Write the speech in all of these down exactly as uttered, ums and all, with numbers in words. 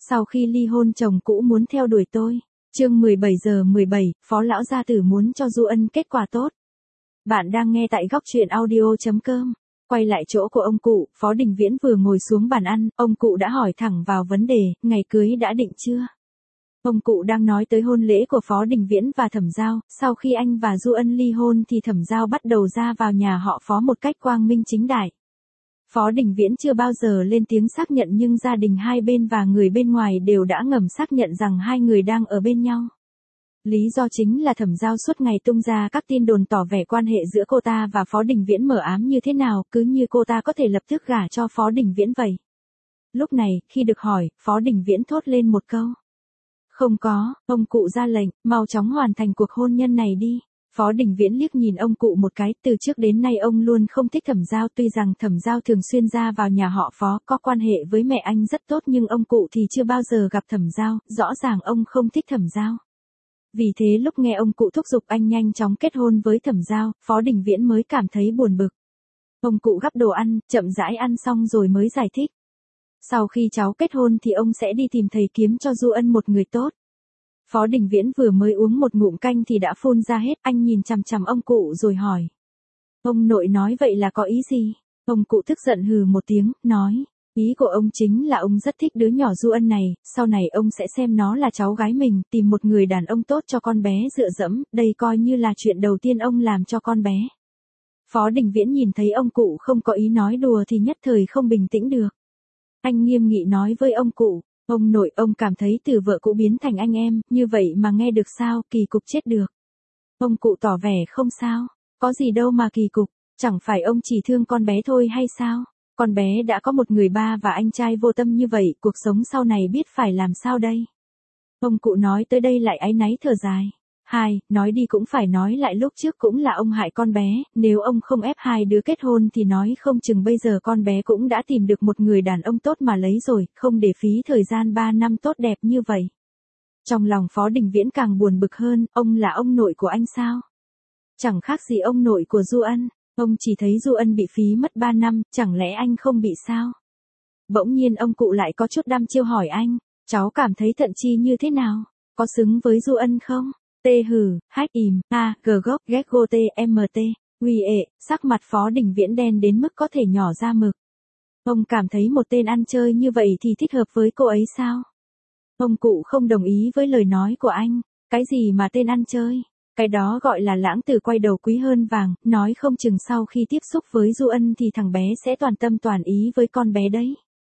Sau khi ly hôn chồng cũ muốn theo đuổi tôi. Chương mười bảy giờ mười bảy, Phó lão gia tử muốn cho Du Ân kết quả tốt. Bạn đang nghe tại góc truyện audio chấm com. Quay lại chỗ của ông cụ, Phó Đình Viễn vừa ngồi xuống bàn ăn, ông cụ đã hỏi thẳng vào vấn đề, ngày cưới đã định chưa? Ông cụ đang nói tới hôn lễ của Phó Đình Viễn và Thẩm Giao, sau khi anh và Du Ân ly hôn thì Thẩm Giao bắt đầu ra vào nhà họ Phó một cách quang minh chính đại. Phó Đình Viễn chưa bao giờ lên tiếng xác nhận nhưng gia đình hai bên và người bên ngoài đều đã ngầm xác nhận rằng hai người đang ở bên nhau. Lý do chính là Thẩm Giao suốt ngày tung ra các tin đồn tỏ vẻ quan hệ giữa cô ta và Phó Đình Viễn mờ ám như thế nào, cứ như cô ta có thể lập tức gả cho Phó Đình Viễn vậy. Lúc này, khi được hỏi, Phó Đình Viễn thốt lên một câu. Không có, ông cụ ra lệnh, mau chóng hoàn thành cuộc hôn nhân này đi. Phó Đình Viễn liếc nhìn ông cụ một cái, từ trước đến nay ông luôn không thích Thẩm Giao, tuy rằng Thẩm Giao thường xuyên ra vào nhà họ Phó, có quan hệ với mẹ anh rất tốt nhưng ông cụ thì chưa bao giờ gặp Thẩm Giao, rõ ràng ông không thích Thẩm Giao. Vì thế lúc nghe ông cụ thúc giục anh nhanh chóng kết hôn với Thẩm Giao, Phó Đình Viễn mới cảm thấy buồn bực. Ông cụ gắp đồ ăn, chậm rãi ăn xong rồi mới giải thích. Sau khi cháu kết hôn thì ông sẽ đi tìm thầy kiếm cho Du Ân một người tốt. Phó Đình Viễn vừa mới uống một ngụm canh thì đã phun ra hết, anh nhìn chằm chằm ông cụ rồi hỏi. Ông nội nói vậy là có ý gì? Ông cụ tức giận hừ một tiếng, nói. Ý của ông chính là ông rất thích đứa nhỏ Du Ân này, sau này ông sẽ xem nó là cháu gái mình, tìm một người đàn ông tốt cho con bé dựa dẫm, đây coi như là chuyện đầu tiên ông làm cho con bé. Phó Đình Viễn nhìn thấy ông cụ không có ý nói đùa thì nhất thời không bình tĩnh được. Anh nghiêm nghị nói với ông cụ. Ông nội, ông cảm thấy từ vợ cũ biến thành anh em, như vậy mà nghe được sao, kỳ cục chết được. Ông cụ tỏ vẻ không sao, có gì đâu mà kỳ cục, chẳng phải ông chỉ thương con bé thôi hay sao? Con bé đã có một người ba và anh trai vô tâm như vậy, cuộc sống sau này biết phải làm sao đây? Ông cụ nói tới đây lại áy náy thở dài. Hai, nói đi cũng phải nói lại lúc trước cũng là ông hại con bé, nếu ông không ép hai đứa kết hôn thì nói không chừng bây giờ con bé cũng đã tìm được một người đàn ông tốt mà lấy rồi, không để phí thời gian ba năm tốt đẹp như vậy. Trong lòng Phó Đình Viễn càng buồn bực hơn, ông là ông nội của anh sao? Chẳng khác gì ông nội của Du Ân, ông chỉ thấy Du Ân bị phí mất ba năm, chẳng lẽ anh không bị sao? Bỗng nhiên ông cụ lại có chút đăm chiêu hỏi anh, cháu cảm thấy Thận Chi như thế nào? Có xứng với Du Ân không? Tê hừ, hách ìm, a, g gốc, ghét gô tê, mt, uy ệ, sắc mặt Phó Đình Viễn đen đến mức có thể nhỏ ra mực. Ông cảm thấy một tên ăn chơi như vậy thì thích hợp với cô ấy sao? Ông cụ không đồng ý với lời nói của anh, cái gì mà tên ăn chơi? Cái đó gọi là lãng tử quay đầu quý hơn vàng, nói không chừng sau khi tiếp xúc với Du Ân thì thằng bé sẽ toàn tâm toàn ý với con bé đấy.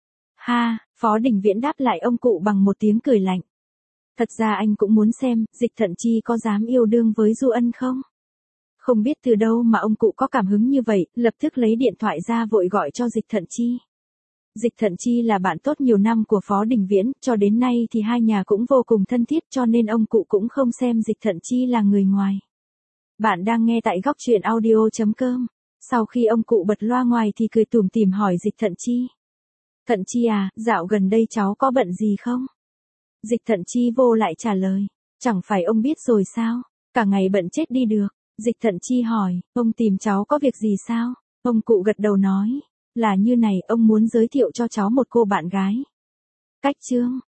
Ha, Phó Đình Viễn đáp lại ông cụ bằng một tiếng cười lạnh. Thật ra anh cũng muốn xem, Dịch Thận Chi có dám yêu đương với Du Ân không? Không biết từ đâu mà ông cụ có cảm hứng như vậy, lập tức lấy điện thoại ra vội gọi cho Dịch Thận Chi. Dịch Thận Chi là bạn tốt nhiều năm của Phó Đình Viễn, cho đến nay thì hai nhà cũng vô cùng thân thiết cho nên ông cụ cũng không xem Dịch Thận Chi là người ngoài. Bạn đang nghe tại góc truyện audio chấm com. Sau khi ông cụ bật loa ngoài thì cười tủm tỉm hỏi Dịch Thận Chi. Thận Chi à, dạo gần đây cháu có bận gì không? Dịch Thận Chi vô lại trả lời. Chẳng phải ông biết rồi sao? Cả ngày bận chết đi được. Dịch Thận Chi hỏi, ông tìm cháu có việc gì sao? Ông cụ gật đầu nói. Là như này, ông muốn giới thiệu cho cháu một cô bạn gái. Cách chương.